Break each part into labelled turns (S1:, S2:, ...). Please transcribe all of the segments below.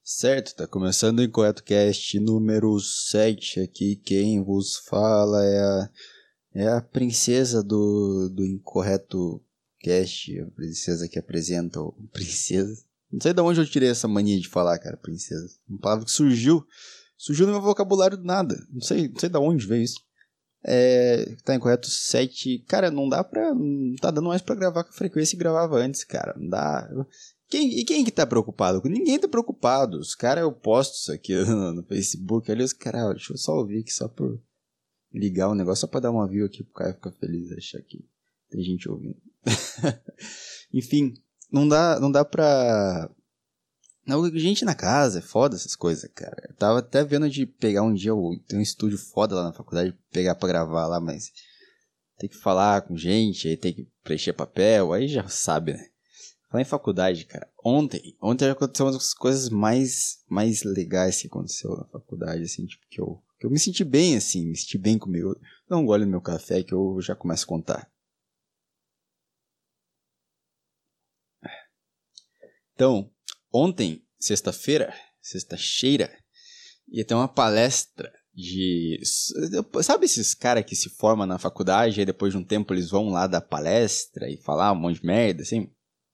S1: Certo, tá começando o Incorreto Cast número 7 aqui. Quem vos fala é a princesa do Incorreto Cast, a princesa que apresenta o Princesa. Não sei de onde eu tirei essa mania de falar, cara, princesa. Uma palavra que surgiu no meu vocabulário do nada. Não sei de onde veio isso. Tá Incorreto 7. Cara, não tá dando mais pra gravar com a frequência que gravava antes, cara. Não dá. Quem que tá preocupado? Ninguém tá preocupado. Os caras, eu posto isso aqui no Facebook. Ali os caras, deixa eu só ouvir aqui, só por ligar o negócio, só pra dar uma view aqui pro cara ficar feliz, achar que tem gente ouvindo. Enfim, não dá pra... Não, gente na casa, é foda essas coisas, cara. Eu tava até vendo de pegar um dia, tem um estúdio foda lá na faculdade, pegar pra gravar lá, mas tem que falar com gente, aí tem que preencher papel, aí já sabe, né? Falar em faculdade, cara, ontem aconteceu uma das coisas mais legais que aconteceu na faculdade, assim, tipo, que eu me senti bem, assim, me senti bem comigo. Dá um gole no meu café que eu já começo a contar. Então, ontem, sexta-feira, ia ter uma palestra de... Sabe esses caras que se formam na faculdade e depois de um tempo eles vão lá dar palestra e falar um monte de merda, assim?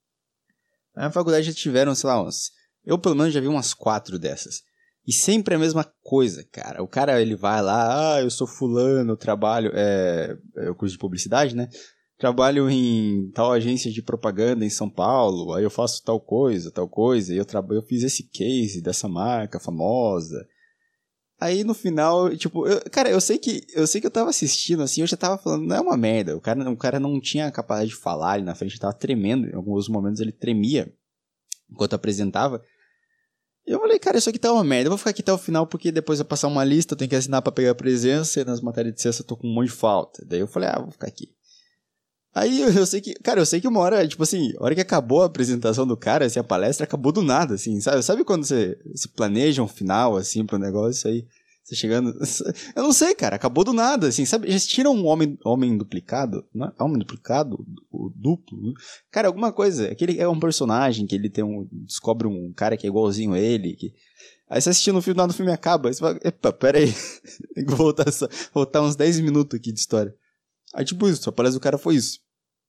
S1: Na faculdade já tiveram, sei lá, eu pelo menos já vi umas 4 dessas. E sempre a mesma coisa, cara. O cara, ele vai lá, eu sou fulano, eu trabalho... eu curso de publicidade, né? Trabalho em tal agência de propaganda em São Paulo, aí eu faço tal coisa, e eu fiz esse case dessa marca famosa. Aí no final, tipo, eu sei que eu tava assistindo, assim, eu já tava falando, não é uma merda, o cara não tinha capacidade de falar ali na frente, ele tava tremendo, em alguns momentos ele tremia enquanto apresentava. E eu falei, cara, isso aqui tá uma merda, eu vou ficar aqui até o final porque depois eu passar uma lista, eu tenho que assinar pra pegar a presença, e nas matérias de sexta eu tô com um monte de falta. Daí eu falei, vou ficar aqui. Aí eu sei que uma hora, tipo assim, a hora que acabou a apresentação do cara, assim, a palestra acabou do nada, assim, sabe? Sabe quando você se planeja um final, assim, pro negócio, aí você chegando... Eu não sei, cara, acabou do nada, assim, sabe? Já assistiram um homem duplicado? Não é? Homem duplicado? O duplo? Cara, alguma coisa, aquele é um personagem que ele descobre um cara que é igualzinho a ele, que... Aí você assistindo o final do filme acaba, aí você fala, epa, pera aí, tem que voltar uns 10 minutos aqui de história. Aí tipo isso, a palestra do cara foi isso.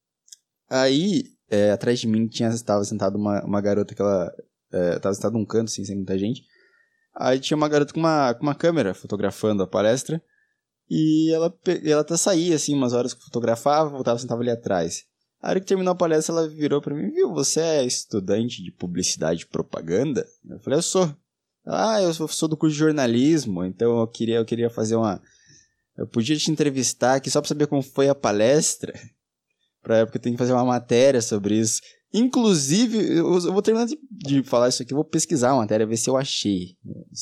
S1: Aí, atrás de mim estava sentada uma garota que ela... tava sentada num canto, assim, sem muita gente. Aí tinha uma garota com uma câmera fotografando a palestra. E ela até saía, assim, umas horas que fotografava, voltava e sentava ali atrás. A hora que terminou a palestra, ela virou pra mim, viu, você é estudante de publicidade e propaganda? Eu falei, eu sou. Eu sou do curso de jornalismo, então eu queria fazer eu podia te entrevistar aqui só pra saber como foi a palestra, porque eu tenho que fazer uma matéria sobre isso. Inclusive, eu vou terminar de falar isso aqui, eu vou pesquisar a matéria, ver se eu achei,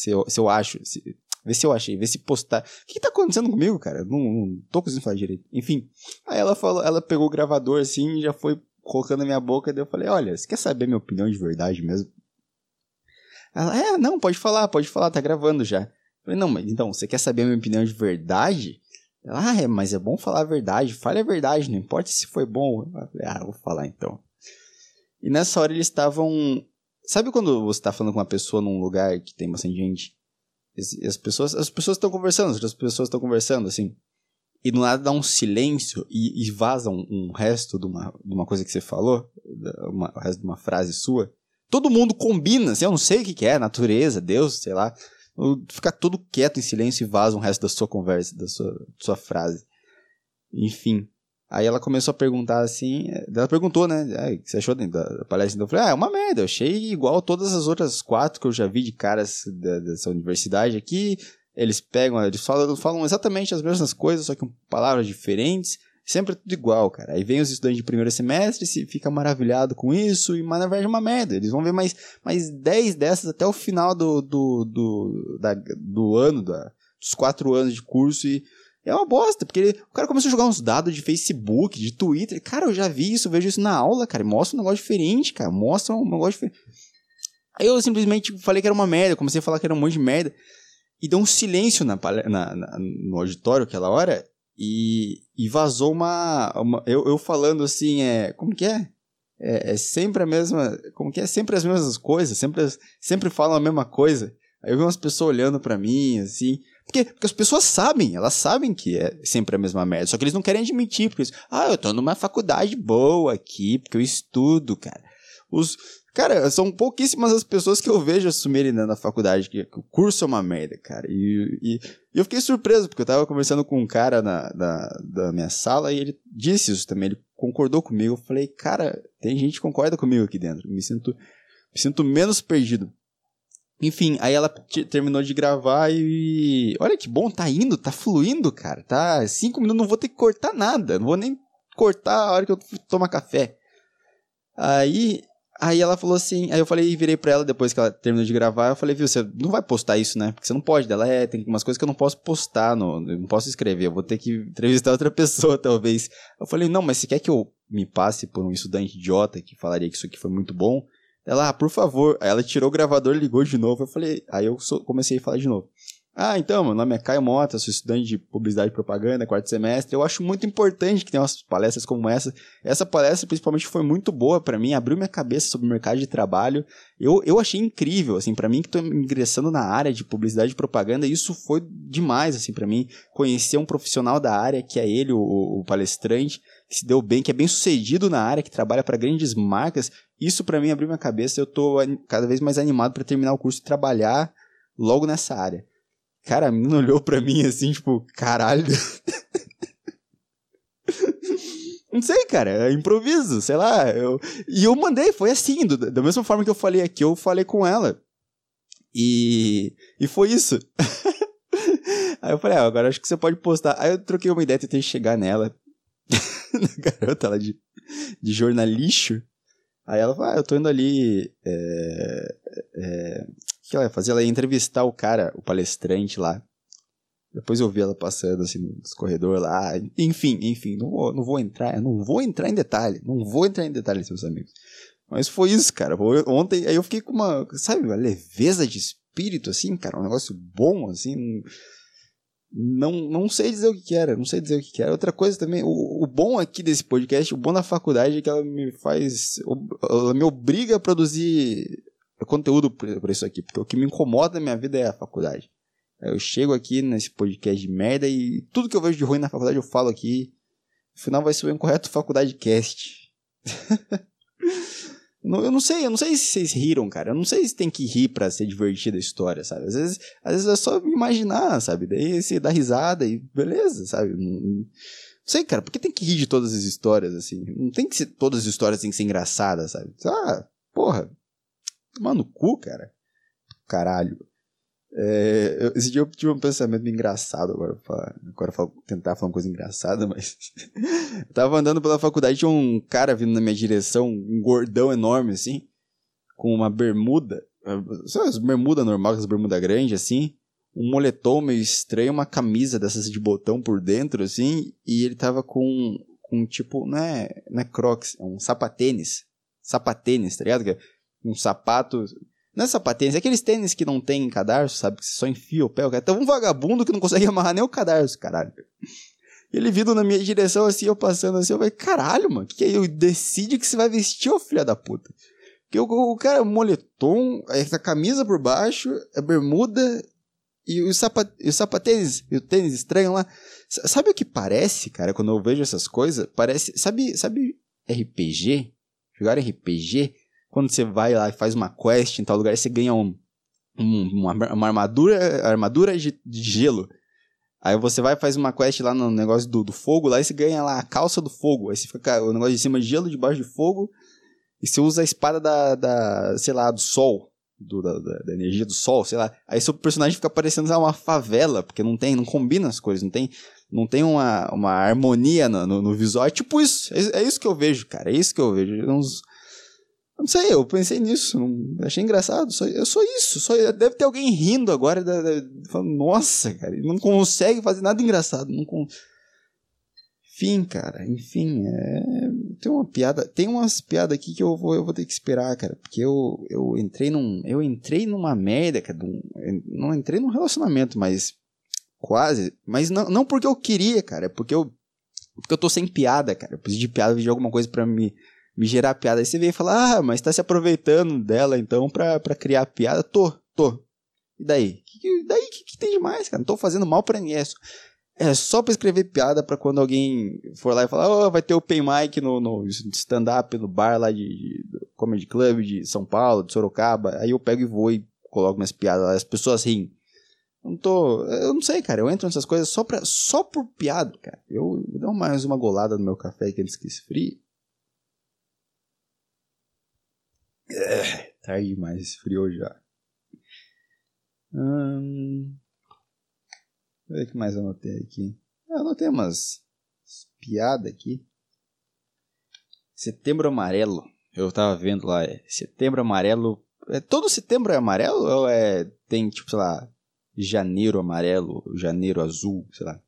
S1: ver se eu achei, ver se postar. O que tá acontecendo comigo, cara? Não tô conseguindo falar direito. Enfim, aí ela pegou o gravador assim e já foi colocando na minha boca, daí eu falei, olha, você quer saber minha opinião de verdade mesmo? Ela, não, pode falar, tá gravando já. Eu falei, não, mas então, você quer saber a minha opinião de verdade? Ela, mas é bom falar a verdade, fale a verdade, não importa se foi bom. Eu falei, vou falar então. E nessa hora eles estavam... Sabe quando você tá falando com uma pessoa num lugar que tem bastante gente? As pessoas estão conversando, as outras pessoas estão conversando, assim. E do nada dá um silêncio e vaza um resto de uma coisa que você falou, o resto de uma frase sua. Todo mundo combina, assim, eu não sei o que é, natureza, Deus, sei lá. Fica todo quieto em silêncio e vaza um resto da sua conversa, da sua frase. Enfim. Aí ela começou a perguntar assim, ela perguntou, né, o que você achou da palestra? Então eu falei, é uma merda, eu achei igual todas as outras 4 que eu já vi de caras dessa universidade aqui. Eles falam exatamente as mesmas coisas, só que com palavras diferentes. Sempre é tudo igual, cara. Aí vem os estudantes de primeiro semestre, se fica maravilhado com isso, mas na verdade é uma merda. Eles vão ver mais 10 dessas até o final do ano, dos 4 anos de curso, e é uma bosta, porque o cara começou a jogar uns dados de Facebook, de Twitter. Cara, eu já vi isso, eu vejo isso na aula, cara. Mostra um negócio diferente, cara. Mostra um negócio diferente. Aí eu simplesmente falei que era uma merda, comecei a falar que era um monte de merda. E deu um silêncio no auditório aquela hora. E vazou eu falando assim, como que é? é sempre a mesma... Como que é? Sempre as mesmas coisas, sempre falam a mesma coisa. Aí eu vi umas pessoas olhando pra mim, assim... Porque as pessoas sabem, elas sabem que é sempre a mesma merda, só que eles não querem admitir, porque eles, eu tô numa faculdade boa aqui, porque eu estudo, cara. Cara, são pouquíssimas as pessoas que eu vejo assumirem na faculdade que o curso é uma merda, cara. E eu fiquei surpreso, porque eu tava conversando com um cara da minha sala e ele disse isso também, ele concordou comigo. Eu falei, cara, tem gente que concorda comigo aqui dentro, me sinto menos perdido. Enfim, aí ela terminou de gravar e... Olha que bom, tá fluindo, cara. Tá 5 minutos, não vou ter que cortar nada. Não vou nem cortar a hora que eu tomar café. Aí ela falou assim... Aí eu virei pra ela depois que ela terminou de gravar. Eu falei, viu, você não vai postar isso, né? Porque você não pode. Ela tem umas coisas que eu não posso postar, eu não posso escrever. Eu vou ter que entrevistar outra pessoa, talvez. Eu falei, não, mas você quer que eu me passe por um estudante idiota que falaria que isso aqui foi muito bom? Ela, por favor. Aí ela tirou o gravador, ligou de novo. Eu falei, aí eu comecei a falar de novo. Então, meu nome é Caio Mota, sou estudante de Publicidade e Propaganda, 4º semestre. Eu acho muito importante que tenha umas palestras como essa. Essa palestra, principalmente, foi muito boa pra mim, abriu minha cabeça sobre o mercado de trabalho. Eu achei incrível, assim, pra mim que tô ingressando na área de Publicidade e Propaganda, isso foi demais, assim, pra mim. Conhecer um profissional da área, que é ele, o palestrante, que se deu bem, que é bem sucedido na área, que trabalha pra grandes marcas. Isso pra mim abriu minha cabeça, eu tô cada vez mais animado pra terminar o curso e trabalhar logo nessa área. Cara, a menina olhou pra mim assim, tipo, caralho. Não sei, cara, é improviso, sei lá. E eu mandei, foi assim, da mesma forma que eu falei aqui, eu falei com ela. E foi isso. Aí eu falei, agora acho que você pode postar. Aí eu troquei uma ideia, tentei chegar nela. Na garota lá de jornalixo. Aí ela falou, eu tô indo ali... O que ela ia fazer? Ela ia entrevistar o cara, o palestrante lá. Depois eu vi ela passando assim nos corredores lá. Enfim, não vou entrar em detalhe. Não vou entrar em detalhes, meus amigos. Mas foi isso, cara. Ontem, aí eu fiquei com uma leveza de espírito, assim, cara. Um negócio bom, assim. Não sei dizer o que era. Outra coisa também, o bom aqui desse podcast, o bom da faculdade é que ela me obriga a produzir conteúdo por isso aqui, porque o que me incomoda na minha vida é a faculdade. Eu chego aqui nesse podcast de merda e tudo que eu vejo de ruim na faculdade eu falo aqui. No final vai ser um correto faculdade cast. Eu não sei se vocês riram, cara. Eu não sei se tem que rir pra ser divertida a história, sabe? Às vezes é só imaginar, sabe? Daí você dá risada e beleza, sabe? Não sei, cara, por que tem que rir de todas as histórias, assim? Não tem que ser, todas as histórias têm que ser engraçadas, sabe? Porra. Tomar no cu, cara. Caralho. Esse dia eu tive um pensamento engraçado tentar falar uma coisa engraçada, mas... Eu tava andando pela faculdade, tinha um cara vindo na minha direção, um gordão enorme, assim, com uma bermuda, sabe as bermudas normais, as bermudas grandes, assim, um moletom meio estranho, uma camisa dessas de botão por dentro, assim, e ele tava com tipo, não é Crocs, é um sapatênis, tá ligado? Um sapato... Não é sapatênis, é aqueles tênis que não tem cadarço, sabe? Que você só enfia o pé. Então um vagabundo que não consegue amarrar nem o cadarço, caralho. Ele vindo na minha direção assim, eu passando assim, eu falei, caralho, mano, que aí? Eu decide que você vai vestir, ô filha da puta. Porque o cara, moletom, a camisa por baixo, a bermuda e o sapatênis, e o tênis estranho lá. Sabe o que parece, cara, quando eu vejo essas coisas? Parece, sabe RPG? Jogar RPG? Quando você vai lá e faz uma quest em tal lugar, você ganha uma armadura de gelo. Aí você vai e faz uma quest lá no negócio do fogo, lá e você ganha lá a calça do fogo. Aí você fica o negócio de cima de gelo, de baixo de fogo. E você usa a espada sei lá, do sol. Da energia do sol, sei lá. Aí seu personagem fica parecendo uma favela, porque não combina as cores, não tem uma harmonia no visual. É tipo isso. É isso que eu vejo, cara. É isso que eu vejo. Não sei, eu pensei nisso, achei engraçado, eu sou isso, deve ter alguém rindo agora, falando, nossa, cara, ele não consegue fazer nada engraçado, Enfim, cara, tem umas piadas aqui que eu vou ter que esperar, cara, porque eu entrei numa merda, cara, não entrei num relacionamento, mas quase, mas não porque eu queria, cara, é porque eu tô sem piada, cara, eu preciso de piada, de alguma coisa pra me me gerar piada. Aí você vem e fala, mas tá se aproveitando dela então pra criar piada. Tô. E daí? Que tem demais, cara? Não tô fazendo mal pra ninguém. É só pra escrever piada pra quando alguém for lá e falar, vai ter open mic no stand-up, no bar lá de Comedy Club de São Paulo, de Sorocaba. Aí eu pego e vou e coloco minhas piadas lá. As pessoas riem. Eu não sei, cara. Eu entro nessas coisas só por piada, cara. Eu dou mais uma golada no meu café aqui antes que esfrie. Tarde demais, esfriou já. Deixa eu ver o que mais eu anotei aqui. Eu anotei umas piadas aqui. Setembro Amarelo. Eu tava vendo lá. Setembro Amarelo. Todo setembro é amarelo? Ou tem tipo, sei lá, Janeiro Amarelo, Janeiro Azul, sei lá.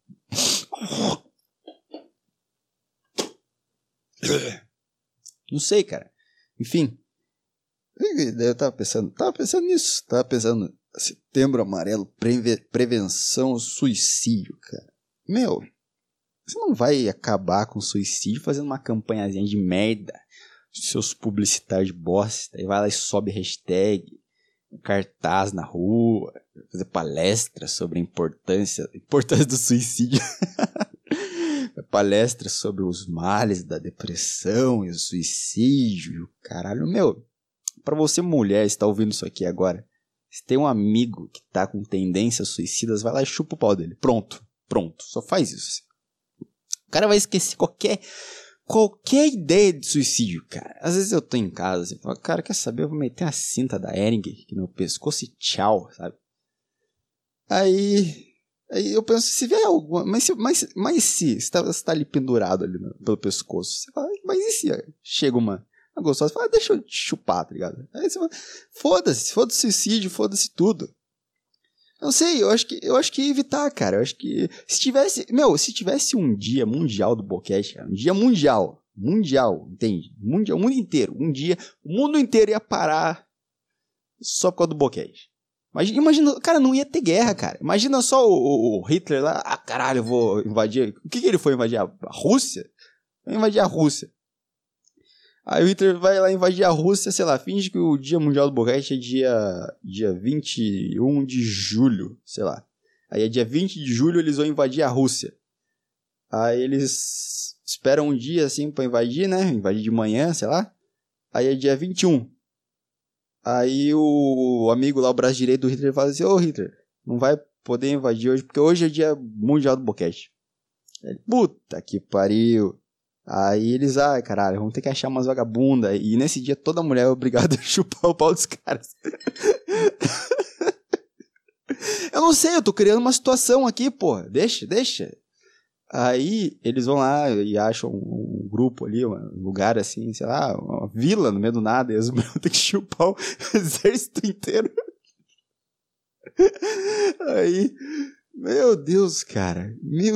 S1: Não sei, cara. Enfim. Eu tava pensando nisso. Tava pensando, Setembro Amarelo, prevenção ao suicídio, cara. Meu, você não vai acabar com o suicídio fazendo uma campanhazinha de merda, seus publicitários de bosta, aí vai lá e sobe hashtag, cartaz na rua, fazer palestra sobre a importância do suicídio. Palestra sobre os males da depressão e o suicídio, caralho. Meu, pra você mulher estar ouvindo isso aqui agora, se tem um amigo que tá com tendências suicidas, vai lá e chupa o pau dele. Pronto, só faz isso. O cara vai esquecer qualquer ideia de suicídio, cara. Às vezes eu tô em casa e falo, cara, quer saber? Eu vou meter a cinta da Hering aqui no pescoço e tchau, sabe? Aí eu penso, se vier alguma... Mas se você tá ali pendurado ali pelo pescoço, você fala, mas e se chega uma gostosa, fala, deixa eu te chupar, tá ligado? Aí você fala, foda-se o suicídio, foda-se tudo. Eu não sei, eu acho que ia evitar, cara. Eu acho que se tivesse um dia mundial do Boquete, cara, um dia mundial, entende? Mundial, o mundo inteiro, um dia, o mundo inteiro ia parar só por causa do Boquete. Imagina, cara, não ia ter guerra, cara. Imagina só o Hitler lá, caralho, eu vou invadir. O que ele foi invadir? A Rússia? Vai invadir a Rússia. Aí o Hitler vai lá invadir a Rússia, sei lá, finge que o Dia Mundial do Boquete é dia 21 de julho, sei lá. Aí é dia 20 de julho eles vão invadir a Rússia. Aí eles esperam um dia assim pra invadir, né? Invadir de manhã, sei lá. Aí é dia 21. Aí o amigo lá, o braço direito do Hitler, fala assim, Hitler, não vai poder invadir hoje, porque hoje é dia mundial do boquete. Ele, puta que pariu. Aí eles, caralho, vamos ter que achar umas vagabundas. E nesse dia toda mulher é obrigada a chupar o pau dos caras. Eu não sei, eu tô criando uma situação aqui, porra. Deixa. Aí eles vão lá e acham um grupo ali, um lugar assim, sei lá, uma vila no meio do nada, e as mulheres vão ter que chupar o exército inteiro. Aí, meu Deus, cara,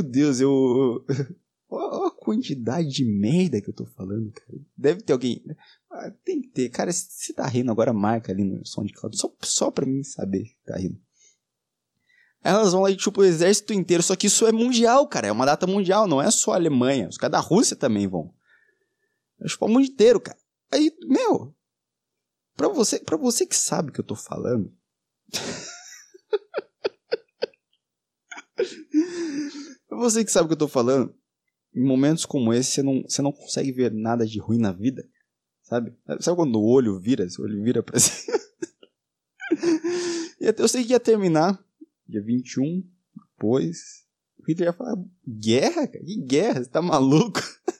S1: olha a quantidade de merda que eu tô falando, cara. Deve ter alguém, tem que ter, cara, se tá rindo agora, marca ali no SoundCloud, só pra mim saber que tá rindo. Elas vão lá e chupam o exército inteiro. Só que isso é mundial, cara. É uma data mundial, não é só a Alemanha. Os caras da Rússia também vão. Vai chupar o mundo inteiro, cara. Aí, meu... Pra você que sabe o que eu tô falando... Pra você que sabe o que eu tô falando... Em momentos como esse, você não consegue ver nada de ruim na vida. Sabe? Sabe quando o olho vira? Seu olho vira pra cima? Eu sei que ia terminar... Dia 21, depois, o Hitler ia falar, guerra, cara? Que guerra? Você tá maluco?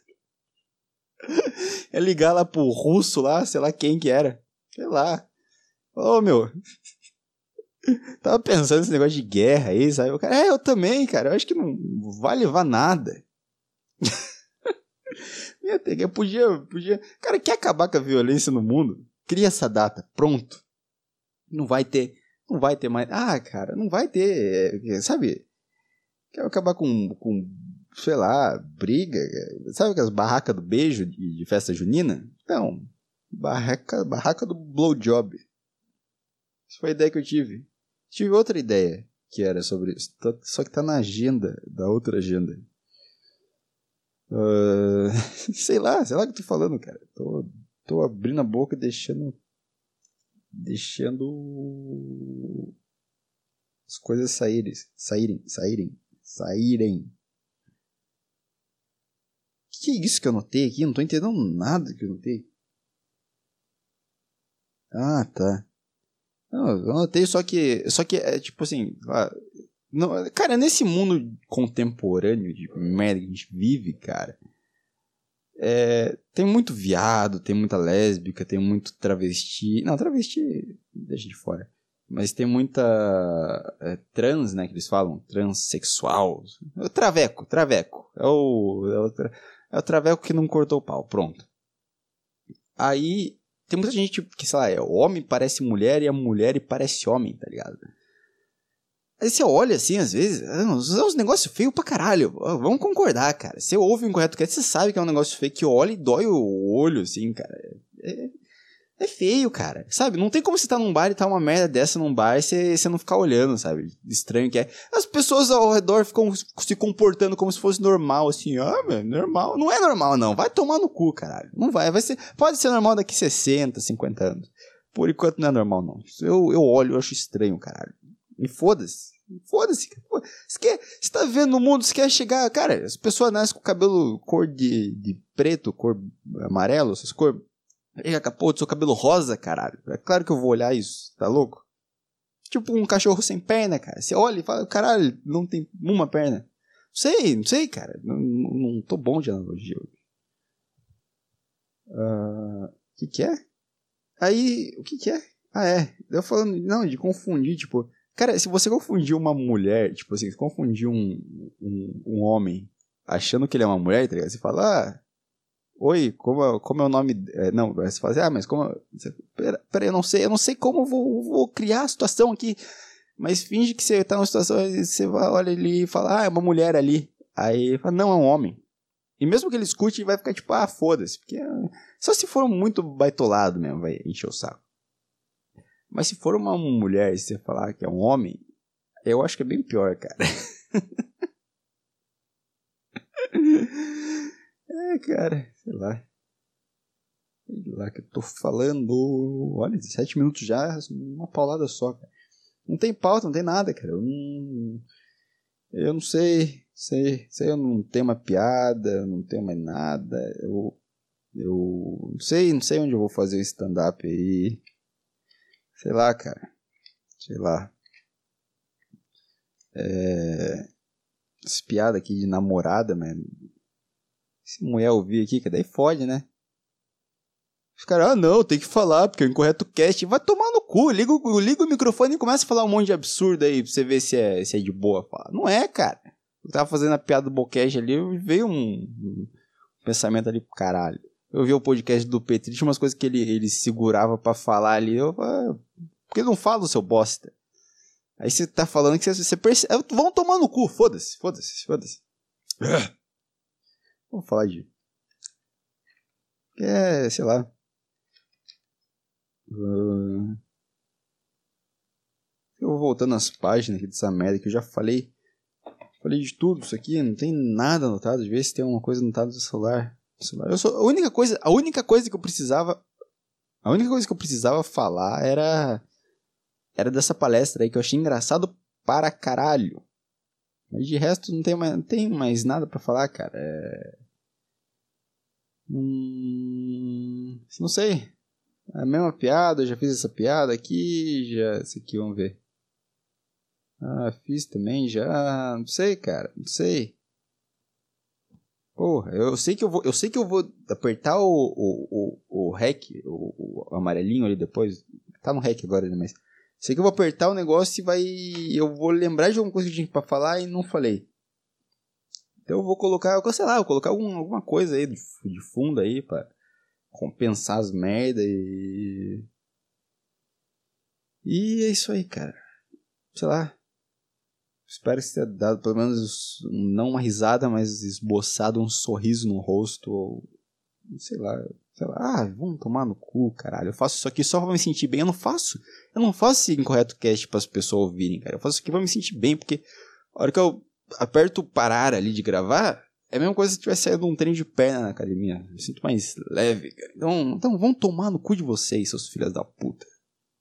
S1: Ia ligar lá pro russo lá, sei lá quem que era. Sei lá. Meu. Tava pensando nesse negócio de guerra aí, sabe? O cara, eu também, cara. Eu acho que não vai levar nada. Podia... Cara, quer acabar com a violência no mundo? Cria essa data, pronto. Não vai ter mais. Cara, não vai ter. Sabe? Quer acabar com sei lá, briga. Sabe aquelas barracas do beijo de festa junina? Então, barraca do blowjob. Essa foi a ideia que eu tive. Tive outra ideia que era sobre isso. Só que tá na agenda, da outra agenda. Sei lá o que eu tô falando, cara. Tô abrindo a boca e deixando as coisas saírem. Que é isso que eu notei aqui? Não tô entendendo nada que eu notei. Ah, tá. Não, eu notei só que é tipo assim, não, cara, nesse mundo contemporâneo de merda que a gente vive, cara, tem muito viado, tem muita lésbica, tem muito travesti. Não, travesti deixa de fora. Mas tem muita trans, né, que eles falam, transexual. É o traveco. É o traveco que não cortou o pau, pronto. Aí tem muita gente que, sei lá, o homem parece mulher e a mulher parece homem, tá ligado? Aí você olha assim, às vezes, é uns negócios feios pra caralho. Vamos concordar, cara. Você ouve um Incorreto Cast, você sabe que é um negócio feio, que olha e dói o olho, assim, cara. É feio, cara. Sabe? Não tem como você tá num bar e tá uma merda dessa num bar e você não ficar olhando, sabe? Estranho que é. As pessoas ao redor ficam se comportando como se fosse normal, assim. Ah, mano, normal. Não é normal, não. Vai tomar no cu, caralho. Não vai. Pode ser normal daqui 60, 50 anos. Por enquanto não é normal, não. Eu olho, eu acho estranho, caralho. E foda-se. Foda-se. Você tá vendo no mundo, você quer chegar... Cara, as pessoas nascem com cabelo cor de preto, cor amarelo, essas cores... Pô, seu cabelo rosa, caralho. É claro que eu vou olhar isso, tá louco? Tipo um cachorro sem perna, cara. Você olha e fala, caralho, não tem uma perna. Não sei, cara. Não tô bom de analogia hoje. O que é? Aí, o que é? Eu falando, não, de confundir, tipo... Cara, se você confundir uma mulher, tipo assim, se confundir um homem achando que ele é uma mulher, tá ligado? Você fala, oi, como é o nome... não, você fala assim, mas como... Peraí, eu não sei como vou criar a situação aqui. Mas finge que você tá numa situação, você olha ali e fala, é uma mulher ali. Aí fala, não, é um homem. E mesmo que ele escute, vai ficar tipo, foda-se. Porque só se for muito baitolado mesmo, vai encher o saco. Mas se for uma mulher e você falar que é um homem, eu acho que é bem pior, cara. Cara, sei lá. Sei lá que eu tô falando. Olha, 17 minutos já, uma paulada só, cara. Não tem pauta, não tem nada, cara. Eu não sei. Eu não tenho uma piada, não tenho mais nada. Eu não sei onde eu vou fazer o stand-up aí. Sei lá, cara. Sei lá. Essa piada aqui de namorada, mano. Se mulher ouvir aqui, que daí fode, né? Os caras, não, tem que falar, porque é o Incorreto Cast. Vai tomar no cu, liga o microfone e começa a falar um monte de absurdo aí pra você ver se é de boa. Fala. Não é, cara. Eu tava fazendo a piada do Bocast ali, veio um pensamento ali pro caralho. Eu vi o podcast do Petri, tinha umas coisas que ele segurava pra falar ali. Eu falei, por que não fala, seu bosta? Aí você tá falando que você percebe. Vão tomar no cu, foda-se. Vamos falar de... sei lá. Eu vou voltando nas páginas aqui dessa merda que eu já falei. Falei de tudo isso aqui, não tem nada anotado. De ver se tem alguma coisa anotada no celular. A única coisa que eu precisava falar era dessa palestra aí que eu achei engraçado para caralho. Mas de resto não tem mais nada pra falar, cara. Não sei. É a mesma piada, eu já fiz essa piada aqui, essa aqui, vamos ver. Fiz também já, não sei, cara, não sei. Porra, eu sei que eu vou apertar o REC, o amarelinho ali depois. Tá no REC agora, né, mas sei que eu vou apertar o negócio e eu vou lembrar de alguma coisa que tinha pra falar e não falei. Então eu vou colocar, alguma coisa aí de fundo aí pra compensar as merdas e é isso aí, cara. Sei lá. Espero que tenha dado pelo menos não uma risada, mas esboçado um sorriso no rosto ou sei lá, vamos tomar no cu, caralho. Eu faço isso aqui só pra me sentir bem. Eu não faço esse Incorreto Cast para as pessoas ouvirem, cara. Eu faço isso aqui pra me sentir bem, porque a hora que eu aperto parar ali de gravar, É a mesma coisa se tivesse saído um trem de perna na academia. Eu sinto mais leve, cara. Então vão tomar no cu de vocês, seus filhos da puta.